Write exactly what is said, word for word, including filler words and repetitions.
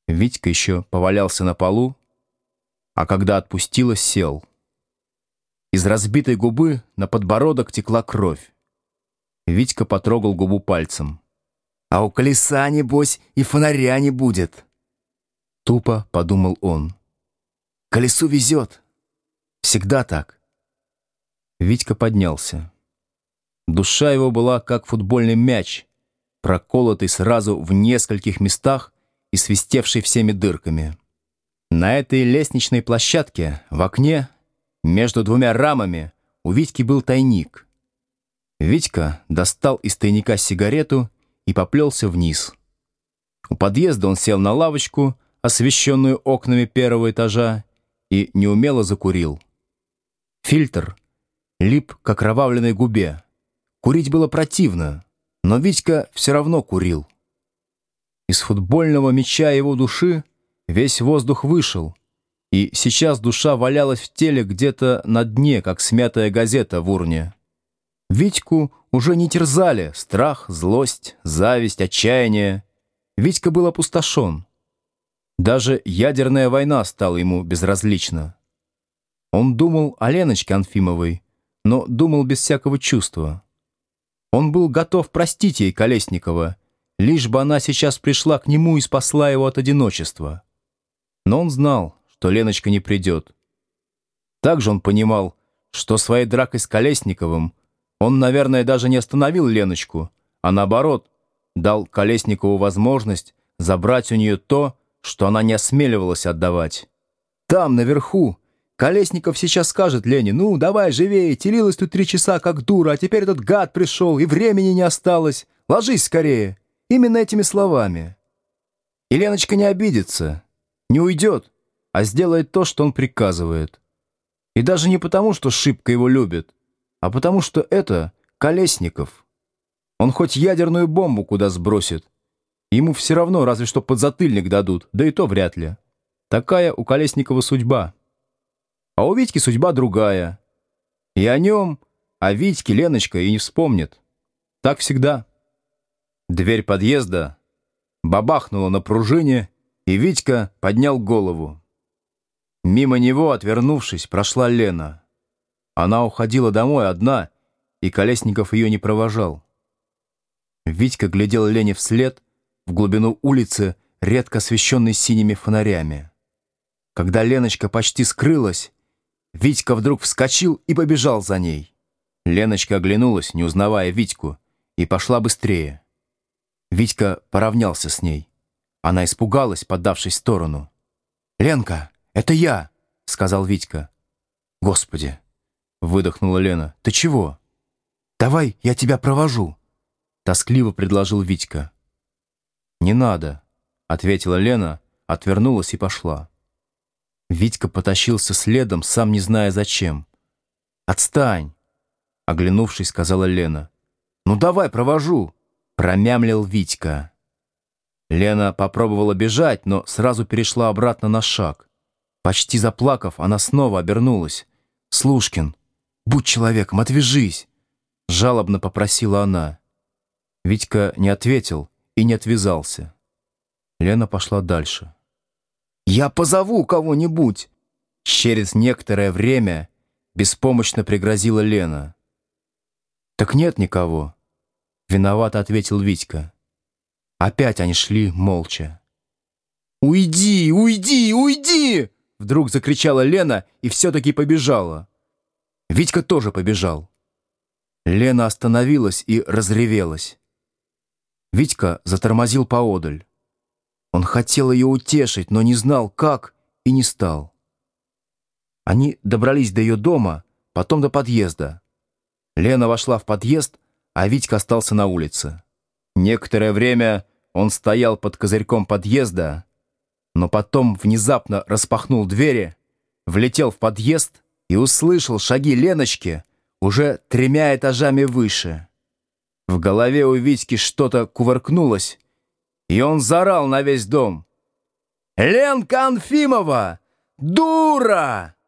Витька еще повалялся на полу, а когда отпустила, сел. Из разбитой губы на подбородок текла кровь. Витька потрогал губу пальцем. «А у колеса, небось, и фонаря не будет!» Тупо подумал он. «Колесу везет! Всегда так!» Витька поднялся. Душа его была как футбольный мяч, проколотый сразу в нескольких местах и свистевший всеми дырками. На этой лестничной площадке, в окне, между двумя рамами, у Витьки был тайник. Витька достал из тайника сигарету и поплелся вниз. У подъезда он сел на лавочку, освещенную окнами первого этажа, и неумело закурил. Фильтр лип к окровавленной губе. Курить было противно, но Витька все равно курил. Из футбольного мяча его души весь воздух вышел, и сейчас душа валялась в теле где-то на дне, как смятая газета в урне. Витьку уже не терзали страх, злость, зависть, отчаяние. Витька был опустошен. Даже ядерная война стала ему безразлична. Он думал о Леночке Анфимовой, но думал без всякого чувства. Он был готов простить ей Колесникова, лишь бы она сейчас пришла к нему и спасла его от одиночества. Но он знал, что Леночка не придет. Также он понимал, что своей дракой с Колесниковым он, наверное, даже не остановил Леночку, а наоборот, дал Колесникову возможность забрать у нее то, что она не осмеливалась отдавать. Там, наверху, Колесников сейчас скажет Лене: «Ну, давай живее, телилась тут три часа, как дура, а теперь этот гад пришел, и времени не осталось. Ложись скорее». Именно этими словами. И Леночка не обидится, не уйдет, а сделает то, что он приказывает. И даже не потому, что шибко его любит, а потому, что это Колесников. Он хоть ядерную бомбу куда сбросит, ему все равно разве что подзатыльник дадут, да и то вряд ли. Такая у Колесникова судьба. А у Витьки судьба другая. И о нем, о Витьке Леночка и не вспомнит. Так всегда. Дверь подъезда бабахнула на пружине, и Витька поднял голову. Мимо него, отвернувшись, прошла Лена. Она уходила домой одна, и Колесников ее не провожал. Витька глядел Лене вслед в глубину улицы, редко освещенной синими фонарями. Когда Леночка почти скрылась, Витька вдруг вскочил и побежал за ней. Леночка оглянулась, не узнавая Витьку, и пошла быстрее. Витька поравнялся с ней. Она испугалась, поддавшись в сторону. «Ленка, это я!» — сказал Витька. «Господи!» — выдохнула Лена. «Ты чего?» «Давай я тебя провожу!» — тоскливо предложил Витька. «Не надо!» — ответила Лена, отвернулась и пошла. Витька потащился следом, сам не зная зачем. «Отстань!» — оглянувшись, сказала Лена. «Ну давай, провожу!» — промямлил Витька. Лена попробовала бежать, но сразу перешла обратно на шаг. Почти заплакав, она снова обернулась. «Слушкин, будь человеком, отвяжись!» — жалобно попросила она. Витька не ответил и не отвязался. Лена пошла дальше. «Я позову кого-нибудь!» Через некоторое время беспомощно пригрозила Лена. «Так нет никого», — виновато ответил Витька. Опять они шли молча. «Уйди, уйди, уйди!» Вдруг закричала Лена и все-таки побежала. Витька тоже побежал. Лена остановилась и разревелась. Витька затормозил поодаль. Он хотел ее утешить, но не знал, как, и не стал. Они добрались до ее дома, потом до подъезда. Лена вошла в подъезд, а Витька остался на улице. Некоторое время он стоял под козырьком подъезда, но потом внезапно распахнул двери, влетел в подъезд и услышал шаги Леночки уже тремя этажами выше. В голове у Витьки что-то кувыркнулось, и он заорал на весь дом: «Ленка Анфимова! Дура!»